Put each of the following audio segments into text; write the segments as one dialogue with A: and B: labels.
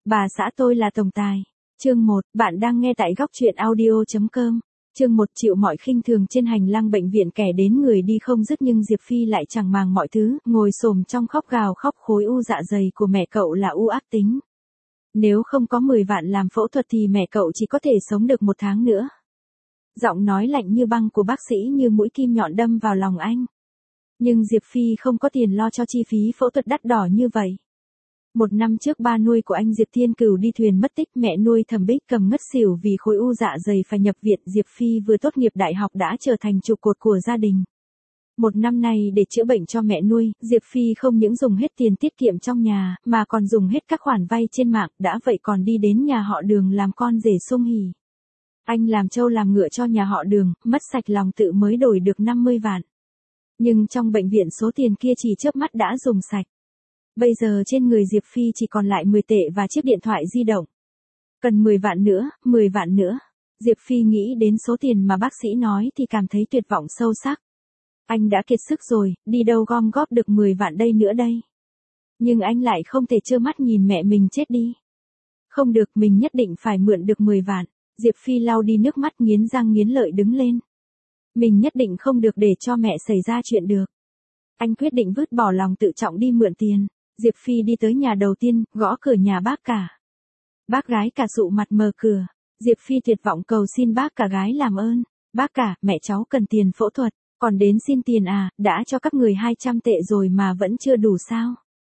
A: Bà xã tôi là tổng tài. Chương 1, bạn đang nghe tại góc truyện audio.com. Chương 1, chịu mọi khinh thường trên hành lang bệnh viện, kẻ đến người đi không dứt nhưng Diệp Phi lại chẳng màng mọi thứ, ngồi xổm trong khóc gào khóc. Khối u dạ dày của mẹ cậu là u ác tính. Nếu không có 10 vạn làm phẫu thuật thì mẹ cậu chỉ có thể sống được 1 tháng nữa. Giọng nói lạnh như băng của bác sĩ như mũi kim nhọn đâm vào lòng anh. Nhưng Diệp Phi không có tiền lo cho chi phí phẫu thuật đắt đỏ như vậy. 1 năm trước ba nuôi của anh Diệp Thiên Cửu đi thuyền mất tích, mẹ nuôi Thẩm Bích Cầm ngất xỉu vì khối u dạ dày phải nhập viện. Diệp Phi vừa tốt nghiệp đại học đã trở thành trụ cột của gia đình. 1 năm nay để chữa bệnh cho mẹ nuôi, Diệp Phi không những dùng hết tiền tiết kiệm trong nhà, mà còn dùng hết các khoản vay trên mạng, đã vậy còn đi đến nhà họ Đường làm con rể sung hỉ. Anh làm trâu làm ngựa cho nhà họ Đường, mất sạch lòng tự mới đổi được 50 vạn. Nhưng trong bệnh viện số tiền kia chỉ chớp mắt đã dùng sạch. Bây giờ trên người Diệp Phi chỉ còn lại 10 tệ và chiếc điện thoại di động. Cần 10 vạn nữa, 10 vạn nữa. Diệp Phi nghĩ đến số tiền mà bác sĩ nói thì cảm thấy tuyệt vọng sâu sắc. Anh đã kiệt sức rồi, đi đâu gom góp được 10 vạn đây nữa đây. Nhưng anh lại không thể trơ mắt nhìn mẹ mình chết đi. Không được, mình nhất định phải mượn được 10 vạn. Diệp Phi lau đi nước mắt, nghiến răng nghiến lợi đứng lên. Mình nhất định không được để cho mẹ xảy ra chuyện được. Anh quyết định vứt bỏ lòng tự trọng đi mượn tiền. Diệp Phi đi tới nhà đầu tiên, gõ cửa nhà bác cả. Bác gái cả sụ mặt mở cửa. Diệp Phi tuyệt vọng cầu xin bác cả gái làm ơn. Bác cả, mẹ cháu cần tiền phẫu thuật, còn đến xin tiền à, đã cho các người 200 tệ rồi mà vẫn chưa đủ sao?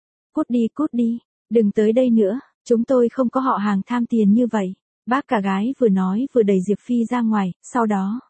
A: Cút đi, đừng tới đây nữa, chúng tôi không có họ hàng tham tiền như vậy. Bác cả gái vừa nói vừa đẩy Diệp Phi ra ngoài, sau đó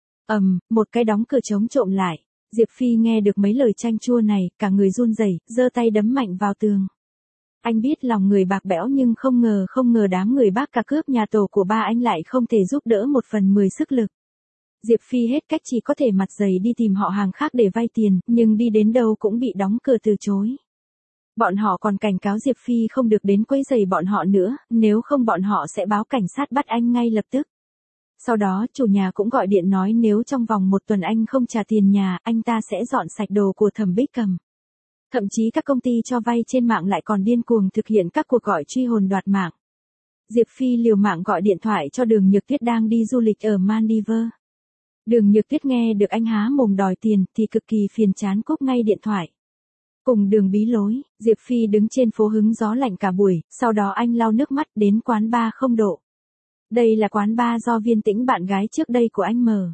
A: một cái đóng cửa chống trộm lại. Diệp Phi nghe được mấy lời chanh chua này, cả người run rẩy, giơ tay đấm mạnh vào tường. Anh biết lòng người bạc bẽo nhưng không ngờ đám người bác cả cướp nhà tổ của ba anh lại không thể giúp đỡ 1/10 sức lực. Diệp Phi hết cách chỉ có thể mặt dày đi tìm họ hàng khác để vay tiền, nhưng đi đến đâu cũng bị đóng cửa từ chối. Bọn họ còn cảnh cáo Diệp Phi không được đến quấy rầy bọn họ nữa, nếu không bọn họ sẽ báo cảnh sát bắt anh ngay lập tức. Sau đó chủ nhà cũng gọi điện nói nếu trong vòng 1 tuần anh không trả tiền nhà, anh ta sẽ dọn sạch đồ của Thẩm Bích Cầm. Thậm chí các công ty cho vay trên mạng lại còn điên cuồng thực hiện các cuộc gọi truy hồn đoạt mạng. Diệp Phi liều mạng gọi điện thoại cho Đường Nhược Tuyết đang đi du lịch ở Maldives. Đường Nhược Tuyết nghe được anh há mồm đòi tiền thì cực kỳ phiền chán cúp ngay điện thoại. Cùng Đường bí lối, Diệp Phi đứng trên phố hứng gió lạnh cả buổi, sau đó anh lau nước mắt đến quán bar không độ. Đây là quán bar do Viên Tĩnh, bạn gái trước đây của anh mở.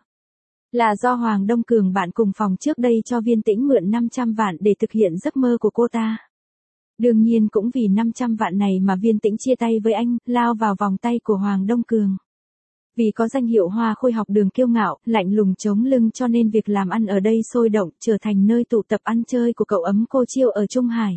A: Là do Hoàng Đông Cường, bạn cùng phòng trước đây, cho Viên Tĩnh mượn 500 vạn để thực hiện giấc mơ của cô ta. Đương nhiên cũng vì 500 vạn này mà Viên Tĩnh chia tay với anh, lao vào vòng tay của Hoàng Đông Cường. Vì có danh hiệu Hoa Khôi học đường kiêu ngạo, lạnh lùng chống lưng cho nên việc làm ăn ở đây sôi động, trở thành nơi tụ tập ăn chơi của cậu ấm cô Chiêu ở Trung Hải.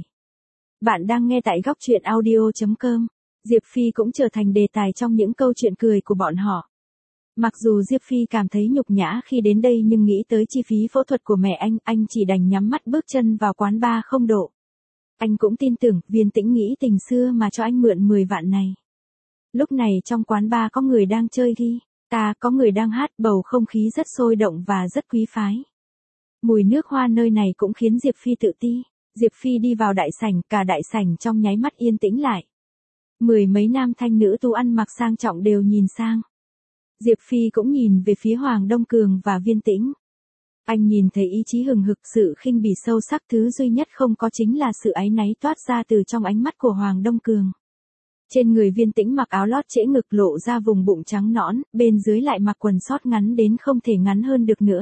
A: Bạn đang nghe tại góc truyện audio.com. Diệp Phi cũng trở thành đề tài trong những câu chuyện cười của bọn họ. Mặc dù Diệp Phi cảm thấy nhục nhã khi đến đây nhưng nghĩ tới chi phí phẫu thuật của mẹ anh chỉ đành nhắm mắt bước chân vào quán bar không độ. Anh cũng tin tưởng Viên Tĩnh nghĩ tình xưa mà cho anh mượn 10 vạn này. Lúc này trong quán bar có người đang chơi guitar, có người đang hát, bầu không khí rất sôi động và rất quý phái. Mùi nước hoa nơi này cũng khiến Diệp Phi tự ti. Diệp Phi đi vào đại sảnh, cả đại sảnh trong nháy mắt yên tĩnh lại. 10 mấy nam thanh nữ tu ăn mặc sang trọng đều nhìn sang. Diệp Phi cũng nhìn về phía Hoàng Đông Cường và Viên Tĩnh. Anh nhìn thấy ý chí hừng hực, sự khinh bỉ sâu sắc, thứ duy nhất không có chính là sự áy náy toát ra từ trong ánh mắt của Hoàng Đông Cường. Trên người Viên Tĩnh mặc áo lót trễ ngực lộ ra vùng bụng trắng nõn, bên dưới lại mặc quần sót ngắn đến không thể ngắn hơn được nữa.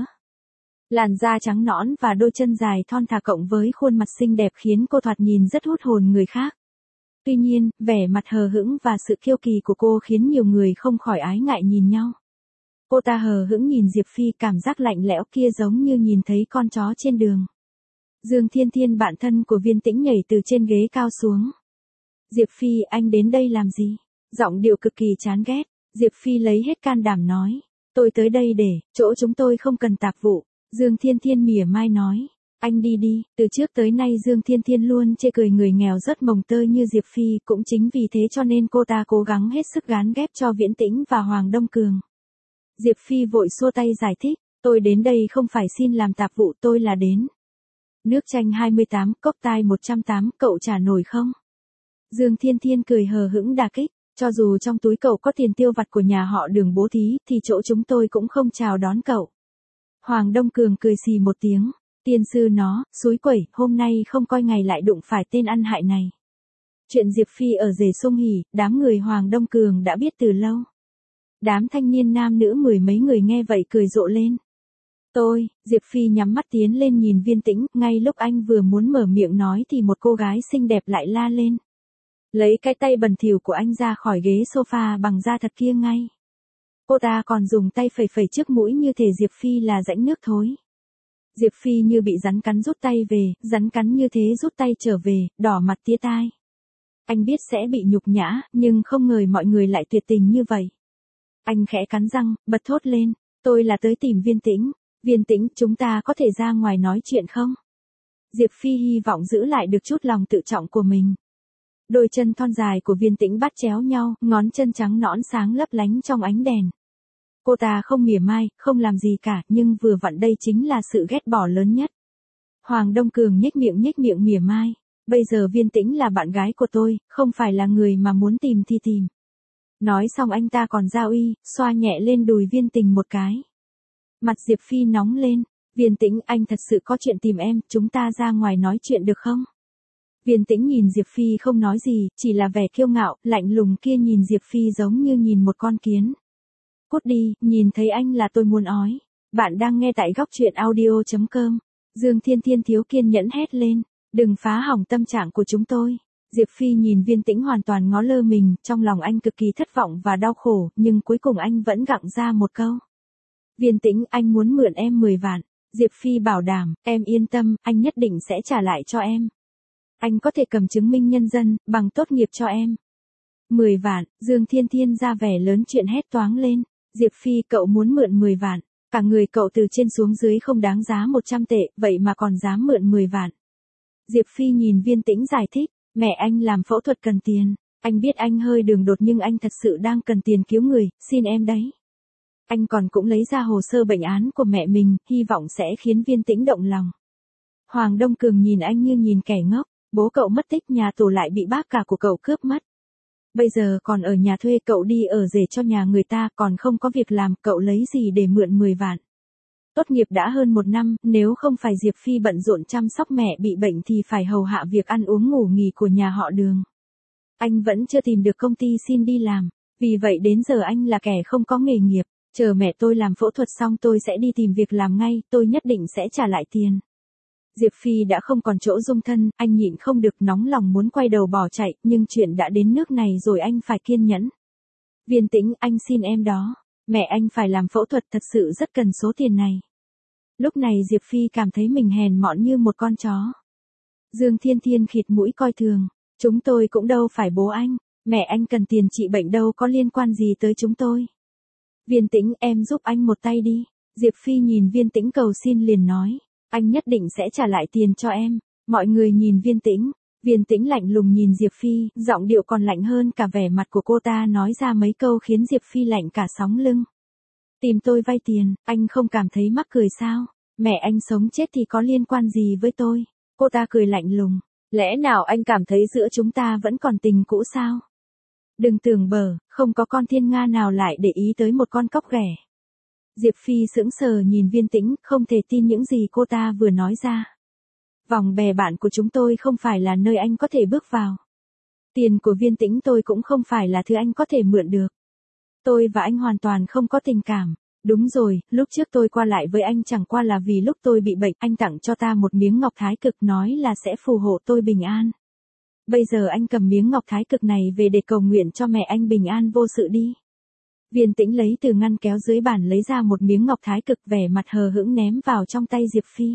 A: Làn da trắng nõn và đôi chân dài thon thả cộng với khuôn mặt xinh đẹp khiến cô thoạt nhìn rất hút hồn người khác. Tuy nhiên, vẻ mặt hờ hững và sự kiêu kỳ của cô khiến nhiều người không khỏi ái ngại nhìn nhau. Cô ta hờ hững nhìn Diệp Phi, cảm giác lạnh lẽo kia giống như nhìn thấy con chó trên đường. Dương Thiên Thiên, bạn thân của Viên Tĩnh, nhảy từ trên ghế cao xuống. Diệp Phi, anh đến đây làm gì? Giọng điệu cực kỳ chán ghét. Diệp Phi lấy hết can đảm nói. Tôi tới đây để, chỗ chúng tôi không cần tạp vụ. Dương Thiên Thiên mỉa mai nói. Anh đi đi, từ trước tới nay Dương Thiên Thiên luôn chê cười người nghèo rất mồng tơi như Diệp Phi, cũng chính vì thế cho nên cô ta cố gắng hết sức gán ghép cho Viễn Tĩnh và Hoàng Đông Cường. Diệp Phi vội xua tay giải thích, tôi đến đây không phải xin làm tạp vụ, tôi là đến. Nước chanh 28, cốc tai 108, cậu trả nổi không? Dương Thiên Thiên cười hờ hững đả kích, cho dù trong túi cậu có tiền tiêu vặt của nhà họ Đường bố thí, thì chỗ chúng tôi cũng không chào đón cậu. Hoàng Đông Cường cười xì một tiếng, tiên sư nó, xúi quẩy, hôm nay không coi ngày lại đụng phải tên ăn hại này. Chuyện Diệp Phi ở rể sung hỉ, đám người Hoàng Đông Cường đã biết từ lâu. Đám thanh niên nam nữ mười mấy người nghe vậy cười rộ lên. Diệp Phi nhắm mắt tiến lên nhìn Viên Tĩnh, ngay lúc anh vừa muốn mở miệng nói thì một cô gái xinh đẹp lại la lên. Lấy cái tay bẩn thỉu của anh ra khỏi ghế sofa bằng da thật kia ngay. Cô ta còn dùng tay phẩy phẩy trước mũi như thể Diệp Phi là rãnh nước thối. Diệp Phi như bị rắn cắn rút tay về, rắn cắn như thế rút tay trở về, đỏ mặt tía tai. Anh biết sẽ bị nhục nhã, nhưng không ngờ mọi người lại tuyệt tình như vậy. Anh khẽ cắn răng, bật thốt lên, tôi là tới tìm Viên Tĩnh. Viên Tĩnh, chúng ta có thể ra ngoài nói chuyện không? Diệp Phi hy vọng giữ lại được chút lòng tự trọng của mình. Đôi chân thon dài của Viên Tĩnh bắt chéo nhau, ngón chân trắng nõn sáng lấp lánh trong ánh đèn. Cô ta không mỉa mai, không làm gì cả, nhưng vừa vặn đây chính là sự ghét bỏ lớn nhất. Hoàng Đông Cường nhếch miệng mỉa mai. Bây giờ Viên Tĩnh là bạn gái của tôi, không phải là người mà muốn tìm thì tìm. Nói xong anh ta còn giao y, xoa nhẹ lên đùi Viên Tình một cái. Mặt Diệp Phi nóng lên. Viên Tĩnh, anh thật sự có chuyện tìm em, chúng ta ra ngoài nói chuyện được không? Viên Tĩnh nhìn Diệp Phi không nói gì, chỉ là vẻ kiêu ngạo, lạnh lùng kia nhìn Diệp Phi giống như nhìn một con kiến. Cút đi, nhìn thấy anh là tôi muốn ói. Bạn đang nghe tại góc truyện audio.com. Dương Thiên Thiên thiếu kiên nhẫn hét lên, đừng phá hỏng tâm trạng của chúng tôi. Diệp Phi nhìn Viên Tĩnh hoàn toàn ngó lơ mình, trong lòng anh cực kỳ thất vọng và đau khổ, nhưng cuối cùng anh vẫn gặng ra một câu. Viên Tĩnh, anh muốn mượn em 10 vạn. Diệp Phi bảo đảm, em yên tâm, anh nhất định sẽ trả lại cho em. Anh có thể cầm chứng minh nhân dân, bằng tốt nghiệp cho em. 10 vạn, Dương Thiên Thiên ra vẻ lớn chuyện hét toáng lên. Diệp Phi, cậu muốn mượn 10 vạn. Cả người cậu từ trên xuống dưới không đáng giá 100 tệ, vậy mà còn dám mượn 10 vạn. Diệp Phi nhìn Viên Tĩnh giải thích, mẹ anh làm phẫu thuật cần tiền. Anh biết anh hơi đường đột nhưng anh thật sự đang cần tiền cứu người, xin em đấy. Anh còn cũng lấy ra hồ sơ bệnh án của mẹ mình, hy vọng sẽ khiến Viên Tĩnh động lòng. Hoàng Đông Cường nhìn anh như nhìn kẻ ngốc, bố cậu mất tích, nhà tù lại bị bác cả của cậu cướp mất. Bây giờ còn ở nhà thuê, cậu đi ở rể cho nhà người ta, còn không có việc làm, cậu lấy gì để mượn 10 vạn. Tốt nghiệp đã hơn 1 năm, nếu không phải Diệp Phi bận rộn chăm sóc mẹ bị bệnh thì phải hầu hạ việc ăn uống ngủ nghỉ của nhà họ Đường. Anh vẫn chưa tìm được công ty xin đi làm, vì vậy đến giờ anh là kẻ không có nghề nghiệp. Chờ mẹ tôi làm phẫu thuật xong tôi sẽ đi tìm việc làm ngay, tôi nhất định sẽ trả lại tiền. Diệp Phi đã không còn chỗ dung thân, anh nhịn không được nóng lòng muốn quay đầu bỏ chạy, nhưng chuyện đã đến nước này rồi anh phải kiên nhẫn. Viên Tĩnh, anh xin em đó. Mẹ anh phải làm phẫu thuật, thật sự rất cần số tiền này. Lúc này Diệp Phi cảm thấy mình hèn mọn như một con chó. Dương Thiên Thiên khịt mũi coi thường. Chúng tôi cũng đâu phải bố anh. Mẹ anh cần tiền trị bệnh đâu có liên quan gì tới chúng tôi. Viên Tĩnh, em giúp anh một tay đi. Diệp Phi nhìn Viên Tĩnh cầu xin liền nói. Anh nhất định sẽ trả lại tiền cho em. Mọi người nhìn Viên Tĩnh. Viên Tĩnh lạnh lùng nhìn Diệp Phi, giọng điệu còn lạnh hơn cả vẻ mặt của cô ta, nói ra mấy câu khiến Diệp Phi lạnh cả sóng lưng. Tìm tôi vay tiền, anh không cảm thấy mắc cười sao? Mẹ anh sống chết thì có liên quan gì với tôi? Cô ta cười lạnh lùng. Lẽ nào anh cảm thấy giữa chúng ta vẫn còn tình cũ sao? Đừng tưởng bở, không có con thiên nga nào lại để ý tới một con cóc ghẻ. Diệp Phi sững sờ nhìn Viên Tĩnh, không thể tin những gì cô ta vừa nói ra. Vòng bè bạn của chúng tôi không phải là nơi anh có thể bước vào. Tiền của Viên Tĩnh tôi cũng không phải là thứ anh có thể mượn được. Tôi và anh hoàn toàn không có tình cảm. Đúng rồi, lúc trước tôi qua lại với anh chẳng qua là vì lúc tôi bị bệnh, anh tặng cho ta một miếng ngọc thái cực nói là sẽ phù hộ tôi bình an. Bây giờ anh cầm miếng ngọc thái cực này về để cầu nguyện cho mẹ anh bình an vô sự đi. Viên Tĩnh lấy từ ngăn kéo dưới bàn lấy ra một miếng ngọc thái cực, vẻ mặt hờ hững ném vào trong tay Diệp Phi.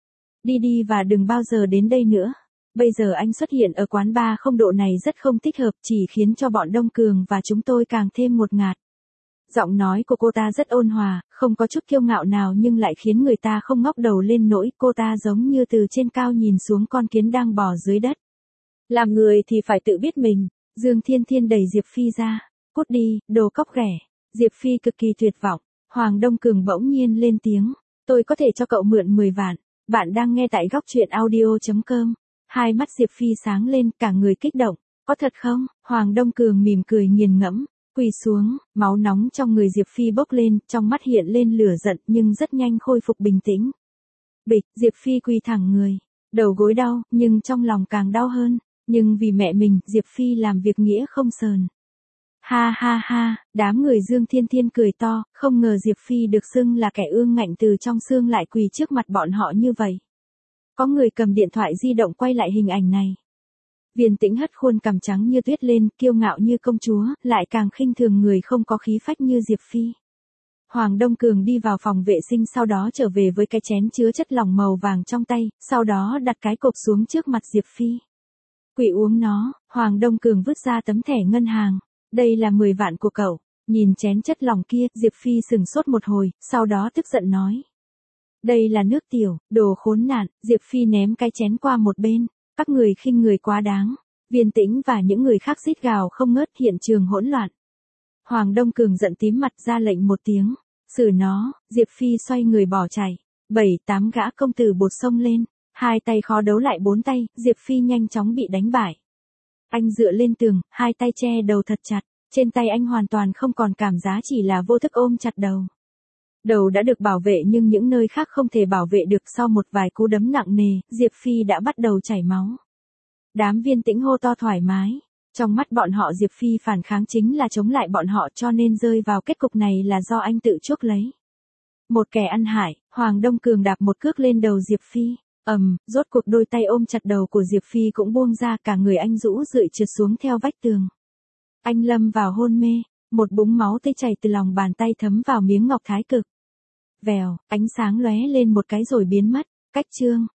A: Đi đi và đừng bao giờ đến đây nữa. Bây giờ anh xuất hiện ở quán bar không độ này rất không thích hợp, chỉ khiến cho bọn Đông Cường và chúng tôi càng thêm ngột ngạt. Giọng nói của cô ta rất ôn hòa, không có chút kiêu ngạo nào nhưng lại khiến người ta không ngóc đầu lên nỗi cô ta giống như từ trên cao nhìn xuống con kiến đang bò dưới đất. Làm người thì phải tự biết mình. Dương Thiên Thiên đẩy Diệp Phi ra. Cút đi, đồ cóc ghẻ. Diệp Phi cực kỳ tuyệt vọng. Hoàng Đông Cường bỗng nhiên lên tiếng. Tôi có thể cho cậu mượn 10 vạn. Bạn đang nghe tại góc truyện audio.com. Hai mắt Diệp Phi sáng lên, cả người kích động. Có thật không? Hoàng Đông Cường mỉm cười nghiền ngẫm, quỳ xuống, máu nóng trong người Diệp Phi bốc lên, trong mắt hiện lên lửa giận nhưng rất nhanh khôi phục bình tĩnh. Bịch, Diệp Phi quỳ thẳng người, đầu gối đau, nhưng trong lòng càng đau hơn, nhưng vì mẹ mình, Diệp Phi làm việc nghĩa không sờn. Ha ha ha, đám người Dương Thiên Thiên cười to, không ngờ Diệp Phi được xưng là kẻ ương ngạnh từ trong xương lại quỳ trước mặt bọn họ như vậy. Có người cầm điện thoại di động quay lại hình ảnh này. Viên Tĩnh hất khuôn cằm trắng như tuyết lên, kiêu ngạo như công chúa, lại càng khinh thường người không có khí phách như Diệp Phi. Hoàng Đông Cường đi vào phòng vệ sinh sau đó trở về với cái chén chứa chất lỏng màu vàng trong tay, sau đó đặt cái cộp xuống trước mặt Diệp Phi. Quỷ uống nó, Hoàng Đông Cường vứt ra tấm thẻ ngân hàng. Đây là 10 vạn của cậu. Nhìn chén chất lỏng kia, Diệp Phi sừng sốt một hồi, sau đó tức giận nói. Đây là nước tiểu, đồ khốn nạn, Diệp Phi ném cái chén qua một bên. Các người khinh người quá đáng. Viên Tĩnh và những người khác rít gào không ngớt, hiện trường hỗn loạn. Hoàng Đông Cường giận tím mặt ra lệnh một tiếng. Xử nó, Diệp Phi xoay người bỏ chạy. 7-8 gã công tử bột xông lên. Hai tay khó đấu lại 4 tay, Diệp Phi nhanh chóng bị đánh bại. Anh dựa lên tường, hai tay che đầu thật chặt. Trên tay anh hoàn toàn không còn cảm giá, chỉ là vô thức ôm chặt đầu. Đầu đã được bảo vệ nhưng những nơi khác không thể bảo vệ được. Sau một vài cú đấm nặng nề, Diệp Phi đã bắt đầu chảy máu. Đám Viên Tĩnh hô to thoải mái. Trong mắt bọn họ Diệp Phi phản kháng chính là chống lại bọn họ, cho nên rơi vào kết cục này là do anh tự chuốc lấy. Một kẻ ăn hại, Hoàng Đông Cường đạp một cước lên đầu Diệp Phi. Rốt cuộc đôi tay ôm chặt đầu của Diệp Phi cũng buông ra, cả người anh rũ rượi trượt xuống theo vách tường. Anh lâm vào hôn mê, một búng máu tươi chảy từ lòng bàn tay thấm vào miếng ngọc thái cực. Vèo, ánh sáng lóe lên một cái rồi biến mất. Cách chương